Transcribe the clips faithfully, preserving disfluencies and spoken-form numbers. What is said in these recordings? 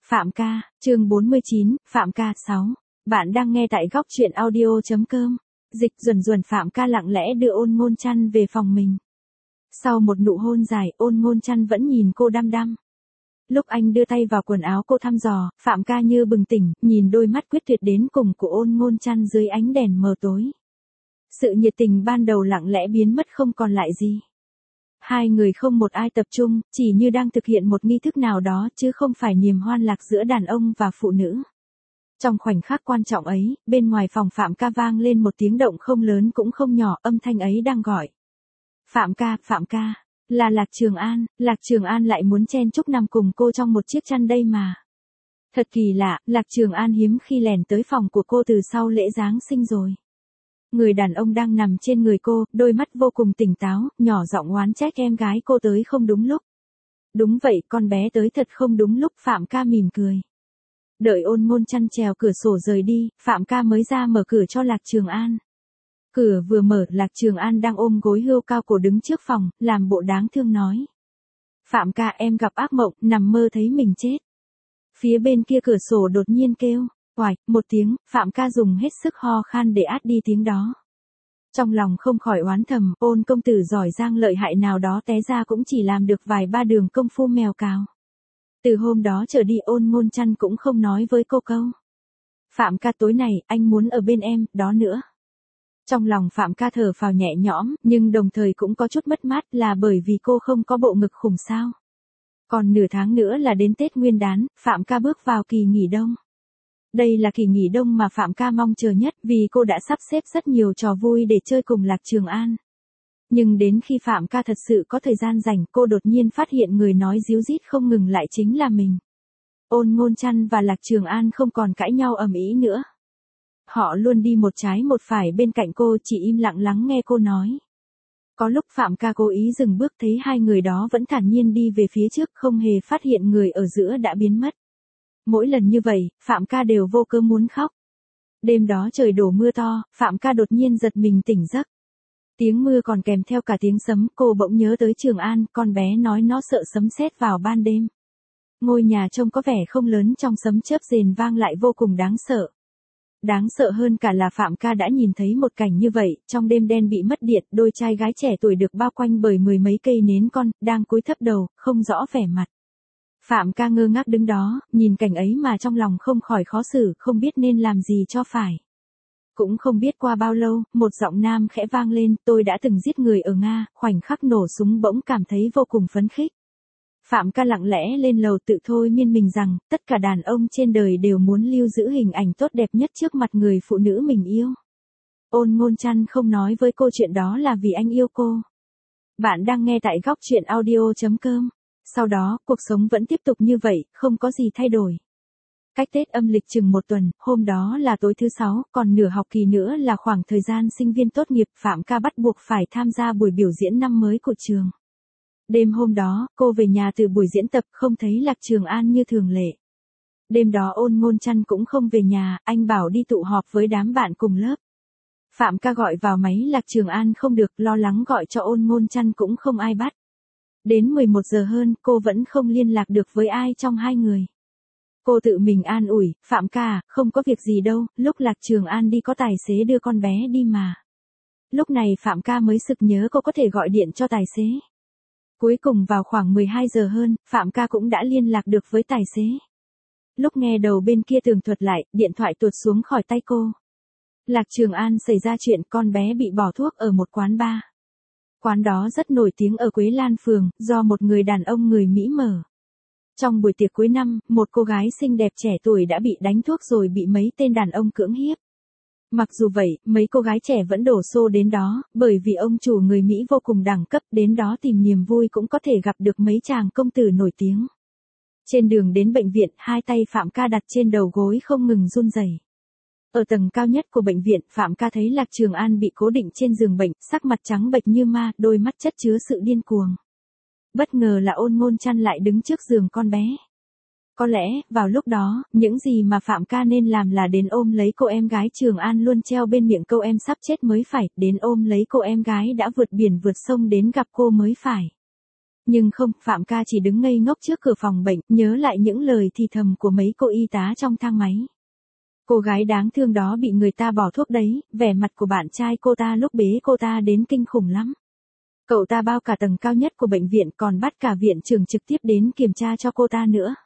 Phạm ca, chương bốn mươi chín, Phạm ca sáu. Bạn đang nghe tại góc truyện audio.com. Dịch duẩn duẩn Phạm ca lặng lẽ đưa Ôn Ngôn Chăn về phòng mình. Sau một nụ hôn dài, Ôn Ngôn Chăn vẫn nhìn cô đăm đăm. Lúc anh đưa tay vào quần áo cô thăm dò, Phạm ca như bừng tỉnh, nhìn đôi mắt quyết tuyệt đến cùng của Ôn Ngôn Chăn dưới ánh đèn mờ tối. Sự nhiệt tình ban đầu lặng lẽ biến mất không còn lại gì. Hai người không một ai tập trung, chỉ như đang thực hiện một nghi thức nào đó chứ không phải niềm hoan lạc giữa đàn ông và phụ nữ. Trong khoảnh khắc quan trọng ấy, bên ngoài phòng Phạm ca vang lên một tiếng động không lớn cũng không nhỏ, âm thanh ấy đang gọi. Phạm ca, Phạm ca, là Lạc Trường An, Lạc Trường An lại muốn chen chúc nằm cùng cô trong một chiếc chăn đây mà. Thật kỳ lạ, Lạc Trường An hiếm khi lèn tới phòng của cô từ sau lễ Giáng sinh rồi. Người đàn ông đang nằm trên người cô, đôi mắt vô cùng tỉnh táo, nhỏ giọng oán trách em gái cô tới không đúng lúc. Đúng vậy, con bé tới thật không đúng lúc, Phạm ca mỉm cười. Đợi Ôn Ngôn Chăn trèo cửa sổ rời đi, Phạm ca mới ra mở cửa cho Lạc Trường An. Cửa vừa mở, Lạc Trường An đang ôm gối hươu cao cổ đứng trước phòng, làm bộ đáng thương nói. Phạm ca, em gặp ác mộng, nằm mơ thấy mình chết. Phía bên kia cửa sổ đột nhiên kêu. Oải, một tiếng, Phạm ca dùng hết sức ho khan để át đi tiếng đó. Trong lòng không khỏi oán thầm, Ôn công tử giỏi giang lợi hại nào đó té ra cũng chỉ làm được vài ba đường công phu mèo cào. Từ hôm đó trở đi Ôn Ngôn Chăn cũng không nói với cô câu. Phạm ca, tối này, anh muốn ở bên em, đó nữa. Trong lòng Phạm ca thở phào nhẹ nhõm, nhưng đồng thời cũng có chút mất mát là bởi vì cô không có bộ ngực khủng sao. Còn nửa tháng nữa là đến Tết Nguyên đán, Phạm ca bước vào kỳ nghỉ đông. Đây là kỳ nghỉ đông mà Phạm ca mong chờ nhất vì cô đã sắp xếp rất nhiều trò vui để chơi cùng Lạc Trường An. Nhưng đến khi Phạm ca thật sự có thời gian rảnh, cô đột nhiên phát hiện người nói díu dít không ngừng lại chính là mình. Ôn Ngôn Chăn và Lạc Trường An không còn cãi nhau ầm ĩ nữa. Họ luôn đi một trái một phải bên cạnh cô, chỉ im lặng lắng nghe cô nói. Có lúc Phạm ca cố ý dừng bước, thấy hai người đó vẫn thản nhiên đi về phía trước, không hề phát hiện người ở giữa đã biến mất. Mỗi lần như vậy, Phạm ca đều vô cớ muốn khóc. Đêm đó trời đổ mưa to, Phạm ca đột nhiên giật mình tỉnh giấc. Tiếng mưa còn kèm theo cả tiếng sấm, cô bỗng nhớ tới Trường An, con bé nói nó sợ sấm sét vào ban đêm. Ngôi nhà trông có vẻ không lớn, trong sấm chớp rền vang lại vô cùng đáng sợ. Đáng sợ hơn cả là Phạm ca đã nhìn thấy một cảnh như vậy, trong đêm đen bị mất điện, đôi trai gái trẻ tuổi được bao quanh bởi mười mấy cây nến con, đang cúi thấp đầu, không rõ vẻ mặt. Phạm ca ngơ ngác đứng đó, nhìn cảnh ấy mà trong lòng không khỏi khó xử, không biết nên làm gì cho phải. Cũng không biết qua bao lâu, một giọng nam khẽ vang lên, tôi đã từng giết người ở Nga, khoảnh khắc nổ súng bỗng cảm thấy vô cùng phấn khích. Phạm ca lặng lẽ lên lầu tự thôi miên mình rằng, tất cả đàn ông trên đời đều muốn lưu giữ hình ảnh tốt đẹp nhất trước mặt người phụ nữ mình yêu. Ôn Ngôn Chăn không nói với cô chuyện đó là vì anh yêu cô. Bạn đang nghe tại góc truyện audio.com. Sau đó, cuộc sống vẫn tiếp tục như vậy, không có gì thay đổi. Cách Tết âm lịch chừng một tuần, hôm đó là tối thứ sáu, còn nửa học kỳ nữa là khoảng thời gian sinh viên tốt nghiệp, Phạm ca bắt buộc phải tham gia buổi biểu diễn năm mới của trường. Đêm hôm đó, cô về nhà từ buổi diễn tập, không thấy Lạc Trường An như thường lệ. Đêm đó Ôn Ngôn Chăn cũng không về nhà, anh bảo đi tụ họp với đám bạn cùng lớp. Phạm ca gọi vào máy Lạc Trường An không được, lo lắng gọi cho Ôn Ngôn Chăn cũng không ai bắt. Đến mười một giờ hơn, cô vẫn không liên lạc được với ai trong hai người. Cô tự mình an ủi, Phạm ca, không có việc gì đâu, lúc Lạc Trường An đi có tài xế đưa con bé đi mà. Lúc này Phạm ca mới sực nhớ cô có thể gọi điện cho tài xế. Cuối cùng vào khoảng mười hai giờ hơn, Phạm ca cũng đã liên lạc được với tài xế. Lúc nghe đầu bên kia tường thuật lại, điện thoại tuột xuống khỏi tay cô. Lạc Trường An xảy ra chuyện con bé bị bỏ thuốc ở một quán bar. Quán đó rất nổi tiếng ở Quế Lan Phường, do một người đàn ông người Mỹ mở. Trong buổi tiệc cuối năm, một cô gái xinh đẹp trẻ tuổi đã bị đánh thuốc rồi bị mấy tên đàn ông cưỡng hiếp. Mặc dù vậy, mấy cô gái trẻ vẫn đổ xô đến đó, bởi vì ông chủ người Mỹ vô cùng đẳng cấp, đến đó tìm niềm vui cũng có thể gặp được mấy chàng công tử nổi tiếng. Trên đường đến bệnh viện, hai tay Phạm ca đặt trên đầu gối không ngừng run rẩy. Ở tầng cao nhất của bệnh viện, Phạm ca thấy Lạc Trường An bị cố định trên giường bệnh, sắc mặt trắng bệch như ma, đôi mắt chất chứa sự điên cuồng. Bất ngờ là Ôn Ngôn Chăn lại đứng trước giường con bé. Có lẽ, vào lúc đó, những gì mà Phạm ca nên làm là đến ôm lấy cô em gái Trường An luôn treo bên miệng câu em sắp chết mới phải, đến ôm lấy cô em gái đã vượt biển vượt sông đến gặp cô mới phải. Nhưng không, Phạm ca chỉ đứng ngây ngốc trước cửa phòng bệnh, nhớ lại những lời thì thầm của mấy cô y tá trong thang máy. Cô gái đáng thương đó bị người ta bỏ thuốc đấy, vẻ mặt của bạn trai cô ta lúc bế cô ta đến kinh khủng lắm. Cậu ta bao cả tầng cao nhất của bệnh viện còn bắt cả viện trưởng trực tiếp đến kiểm tra cho cô ta nữa.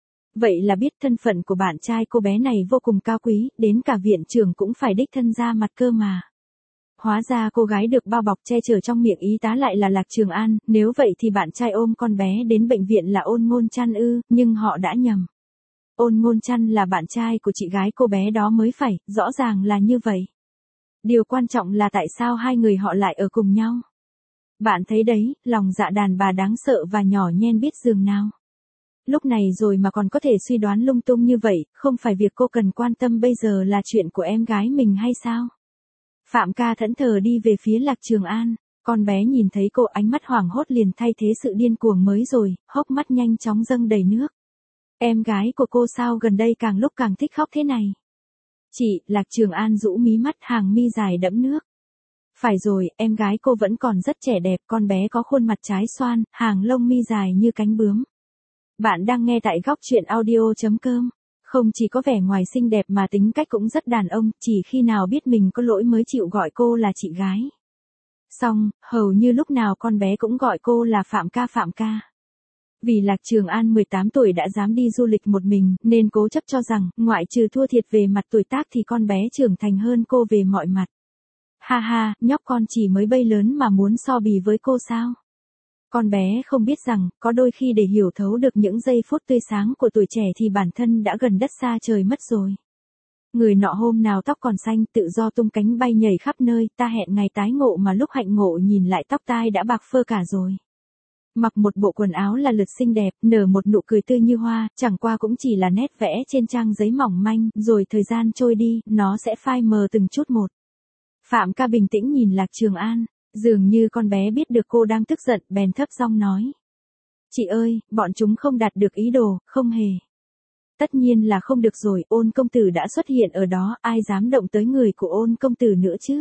Vậy là biết thân phận của bạn trai cô bé này vô cùng cao quý, đến cả viện trưởng cũng phải đích thân ra mặt cơ mà. Hóa ra cô gái được bao bọc che chở trong miệng y tá lại là Lạc Trường An, nếu vậy thì bạn trai ôm con bé đến bệnh viện là Ôn Ngôn Chăn ư, nhưng họ đã nhầm. Ôn Ngôn Chăn là bạn trai của chị gái cô bé đó mới phải, rõ ràng là như vậy. Điều quan trọng là tại sao hai người họ lại ở cùng nhau. Bạn thấy đấy, lòng dạ đàn bà đáng sợ và nhỏ nhen biết dường nào. Lúc này rồi mà còn có thể suy đoán lung tung như vậy, không phải việc cô cần quan tâm bây giờ là chuyện của em gái mình hay sao? Phạm ca thẫn thờ đi về phía Lạc Trường An, con bé nhìn thấy cô ánh mắt hoảng hốt liền thay thế sự điên cuồng mới rồi, hốc mắt nhanh chóng dâng đầy nước. Em gái của cô sao gần đây càng lúc càng thích khóc thế này? Chị, Lạc Trường An rũ mí mắt hàng mi dài đẫm nước. Phải rồi, em gái cô vẫn còn rất trẻ đẹp, con bé có khuôn mặt trái xoan, hàng lông mi dài như cánh bướm. Bạn đang nghe tại góc truyện audio chấm com. Không chỉ có vẻ ngoài xinh đẹp mà tính cách cũng rất đàn ông, chỉ khi nào biết mình có lỗi mới chịu gọi cô là chị gái. Xong, hầu như lúc nào con bé cũng gọi cô là Phạm ca Phạm ca. Vì Lạc Trường An mười tám tuổi đã dám đi du lịch một mình, nên cố chấp cho rằng, ngoại trừ thua thiệt về mặt tuổi tác thì con bé trưởng thành hơn cô về mọi mặt. Ha ha, nhóc con chỉ mới bay lớn mà muốn so bì với cô sao? Con bé không biết rằng, có đôi khi để hiểu thấu được những giây phút tươi sáng của tuổi trẻ thì bản thân đã gần đất xa trời mất rồi. Người nọ hôm nào tóc còn xanh tự do tung cánh bay nhảy khắp nơi, ta hẹn ngày tái ngộ mà lúc hạnh ngộ nhìn lại tóc tai đã bạc phơ cả rồi. Mặc một bộ quần áo là lượt xinh đẹp, nở một nụ cười tươi như hoa, chẳng qua cũng chỉ là nét vẽ trên trang giấy mỏng manh, rồi thời gian trôi đi, nó sẽ phai mờ từng chút một. Phạm ca bình tĩnh nhìn Lạc Trường An, dường như con bé biết được cô đang tức giận, bèn thấp giọng nói. Chị ơi, bọn chúng không đạt được ý đồ, không hề. Tất nhiên là không được rồi, Ôn công tử đã xuất hiện ở đó, ai dám động tới người của Ôn công tử nữa chứ?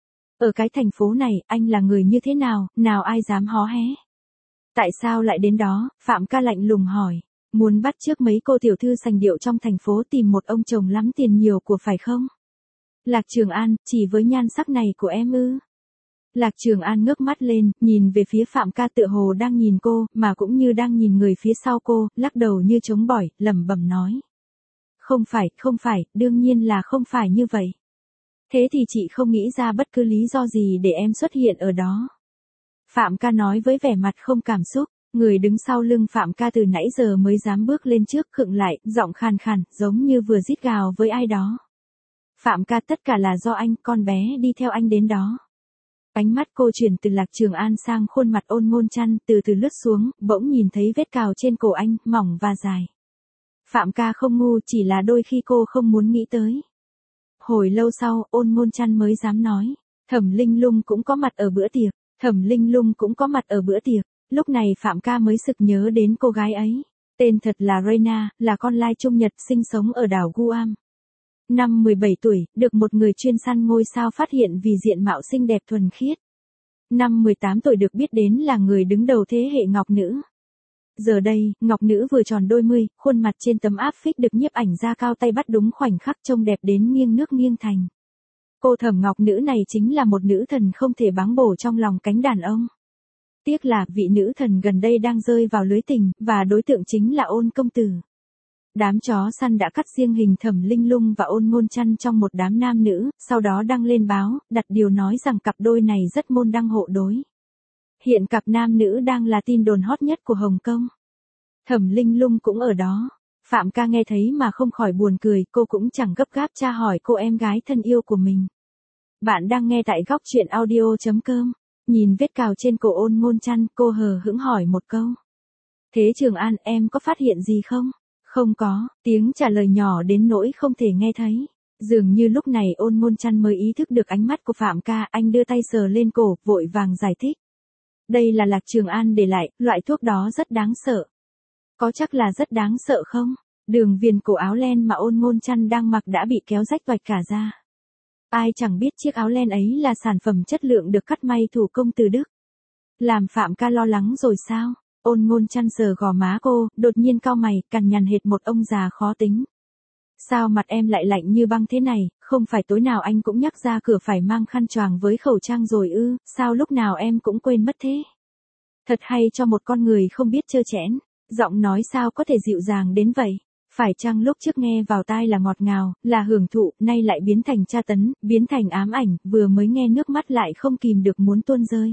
Ở cái thành phố này, anh là người như thế nào, nào ai dám hó hé? Tại sao lại đến đó? Phạm ca lạnh lùng hỏi. Muốn bắt chước mấy cô tiểu thư sành điệu trong thành phố tìm một ông chồng lắm tiền nhiều của phải không? Lạc Trường An, chỉ với nhan sắc này của em ư? Lạc Trường An ngước mắt lên, nhìn về phía Phạm ca tựa hồ đang nhìn cô, mà cũng như đang nhìn người phía sau cô, lắc đầu như chống bỏi, lẩm bẩm nói. Không phải, không phải, đương nhiên là không phải như vậy. Thế thì chị không nghĩ ra bất cứ lý do gì để em xuất hiện ở đó. Phạm ca nói với vẻ mặt không cảm xúc, người đứng sau lưng Phạm ca từ nãy giờ mới dám bước lên trước khựng lại, giọng khàn khàn, giống như vừa rít gào với ai đó. Phạm ca tất cả là do anh, con bé đi theo anh đến đó. Ánh mắt cô chuyển từ Lạc Trường An sang khuôn mặt Ôn Ngôn Chăn, từ từ lướt xuống, bỗng nhìn thấy vết cào trên cổ anh, mỏng và dài. Phạm ca không ngu, chỉ là đôi khi cô không muốn nghĩ tới. Hồi lâu sau, Ôn Ngôn Chăn mới dám nói, Thẩm Linh Lung cũng có mặt ở bữa tiệc, Thẩm Linh Lung cũng có mặt ở bữa tiệc. Lúc này Phạm ca mới sực nhớ đến cô gái ấy, tên thật là Reina, là con lai Trung Nhật sinh sống ở đảo Guam. Năm mười bảy tuổi, được một người chuyên săn ngôi sao phát hiện vì diện mạo xinh đẹp thuần khiết. Năm mười tám tuổi được biết đến là người đứng đầu thế hệ Ngọc Nữ. Giờ đây, Ngọc Nữ vừa tròn đôi mươi, khuôn mặt trên tấm áp phích được nhiếp ảnh ra cao tay bắt đúng khoảnh khắc trông đẹp đến nghiêng nước nghiêng thành. Cô Thẩm Ngọc Nữ này chính là một nữ thần không thể báng bổ trong lòng cánh đàn ông. Tiếc là vị nữ thần gần đây đang rơi vào lưới tình, và đối tượng chính là Ôn công tử. Đám chó săn đã cắt riêng hình Thẩm Linh Lung và Ôn Ngôn Chăn trong một đám nam nữ, sau đó đăng lên báo, đặt điều nói rằng cặp đôi này rất môn đăng hộ đối. Hiện cặp nam nữ đang là tin đồn hot nhất của Hồng Kông. Thẩm Linh Lung cũng ở đó. Phạm ca nghe thấy mà không khỏi buồn cười, cô cũng chẳng gấp gáp tra hỏi cô em gái thân yêu của mình. Bạn đang nghe tại góc truyện audio chấm com. Nhìn vết cào trên cổ Ôn Ngôn Chăn, cô hờ hững hỏi một câu. Thế Trường An, em có phát hiện gì không? Không có, tiếng trả lời nhỏ đến nỗi không thể nghe thấy. Dường như lúc này Ôn Ngôn Chăn mới ý thức được ánh mắt của Phạm ca, anh đưa tay sờ lên cổ, vội vàng giải thích. Đây là Lạc Trường An để lại, loại thuốc đó rất đáng sợ. Có chắc là rất đáng sợ không? Đường viền cổ áo len mà Ôn Ngôn Chăn đang mặc đã bị kéo rách toạch cả ra. Ai chẳng biết chiếc áo len ấy là sản phẩm chất lượng được cắt may thủ công từ Đức. Làm Phạm ca lo lắng rồi sao? Ôn Ngôn Chăn sờ gò má cô, đột nhiên cau mày, cằn nhằn hệt một ông già khó tính. Sao mặt em lại lạnh như băng thế này, không phải tối nào anh cũng nhắc ra cửa phải mang khăn choàng với khẩu trang rồi ư, sao lúc nào em cũng quên mất thế? Thật hay cho một con người không biết trơ trẽn, giọng nói sao có thể dịu dàng đến vậy? Phải chăng lúc trước nghe vào tai là ngọt ngào, là hưởng thụ, nay lại biến thành tra tấn, biến thành ám ảnh, vừa mới nghe nước mắt lại không kìm được muốn tuôn rơi.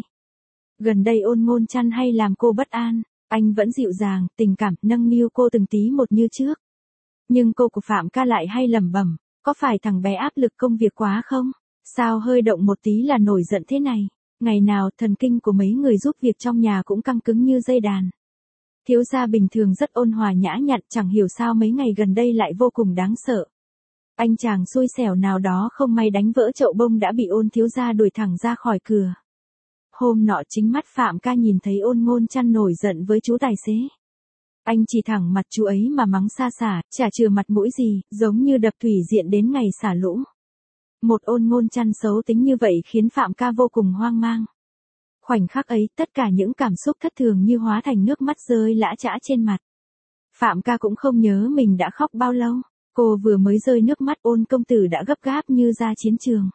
Gần đây Ôn Ngôn Chăn hay làm cô bất an, anh vẫn dịu dàng, tình cảm, nâng niu cô từng tí một như trước. Nhưng cô của Phạm Ca lại hay lẩm bẩm, có phải thằng bé áp lực công việc quá không? Sao hơi động một tí là nổi giận thế này? Ngày nào thần kinh của mấy người giúp việc trong nhà cũng căng cứng như dây đàn. Thiếu gia bình thường rất ôn hòa nhã nhặn, chẳng hiểu sao mấy ngày gần đây lại vô cùng đáng sợ. Anh chàng xui xẻo nào đó không may đánh vỡ chậu bông đã bị Ôn thiếu gia đuổi thẳng ra khỏi cửa. Hôm nọ chính mắt Phạm Ca nhìn thấy Ôn Ngôn Chăn nổi giận với chú tài xế. Anh chỉ thẳng mặt chú ấy mà mắng xa xả, chả chừa mặt mũi gì, giống như đập thủy diện đến ngày xả lũ. Một Ôn Ngôn Chăn xấu tính như vậy khiến Phạm Ca vô cùng hoang mang. Khoảnh khắc ấy, tất cả những cảm xúc thất thường như hóa thành nước mắt rơi lã chã trên mặt. Phạm Ca cũng không nhớ mình đã khóc bao lâu. Cô vừa mới rơi nước mắt, Ôn công tử đã gấp gáp như ra chiến trường.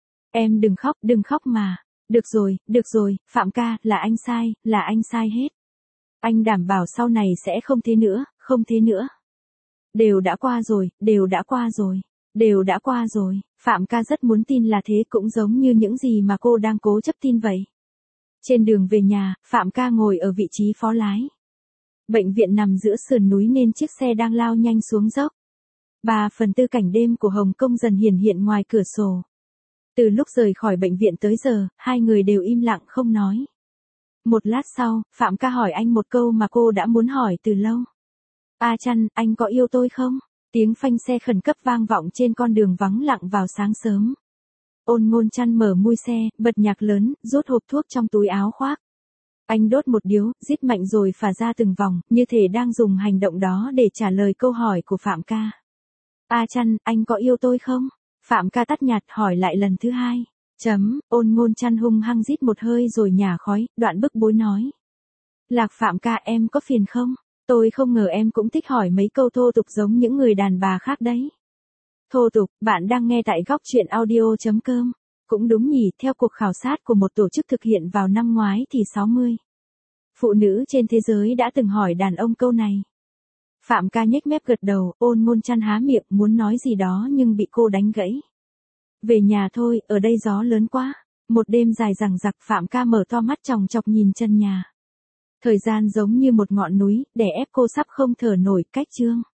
Em đừng khóc, đừng khóc mà. Được rồi, được rồi, Phạm Ca, là anh sai, là anh sai hết. Anh đảm bảo sau này sẽ không thế nữa, không thế nữa. Đều đã qua rồi, đều đã qua rồi, đều đã qua rồi. Phạm Ca rất muốn tin là thế, cũng giống như những gì mà cô đang cố chấp tin vậy. Trên đường về nhà, Phạm Ca ngồi ở vị trí phó lái. Bệnh viện nằm giữa sườn núi nên chiếc xe đang lao nhanh xuống dốc. Ba phần tư cảnh đêm của Hồng Kông dần hiển hiện ngoài cửa sổ. Từ lúc rời khỏi bệnh viện tới giờ, hai người đều im lặng không nói. Một lát sau, Phạm Ca hỏi anh một câu mà cô đã muốn hỏi từ lâu. A Chăn, anh có yêu tôi không? Tiếng phanh xe khẩn cấp vang vọng trên con đường vắng lặng vào sáng sớm. Ôn Ngôn Chăn mở mui xe, bật nhạc lớn, rút hộp thuốc trong túi áo khoác. Anh đốt một điếu, rít mạnh rồi phả ra từng vòng, như thể đang dùng hành động đó để trả lời câu hỏi của Phạm Ca. A Chăn, anh có yêu tôi không? Phạm Ca tắt nhạt hỏi lại lần thứ hai. Chấm, Ôn Ngôn Chăn hung hăng rít một hơi rồi nhả khói, đoạn bức bối nói. Lạc Phạm Ca, em có phiền không? Tôi không ngờ em cũng thích hỏi mấy câu thô tục giống những người đàn bà khác đấy. Thô tục, bạn đang nghe tại góc truyện audio chấm com. Cũng đúng nhỉ, theo cuộc khảo sát của một tổ chức thực hiện vào năm ngoái thì sáu mươi phụ nữ trên thế giới đã từng hỏi đàn ông câu này. Phạm Ca nhếch mép gật đầu, Ôn Ngôn Chăn há miệng muốn nói gì đó nhưng bị cô đánh gãy. Về nhà thôi, ở đây gió lớn quá. Một đêm dài dằng dặc, Phạm Ca mở to mắt chòng chọc nhìn chân nhà. Thời gian giống như một ngọn núi, đè ép cô sắp không thở nổi, cách chương.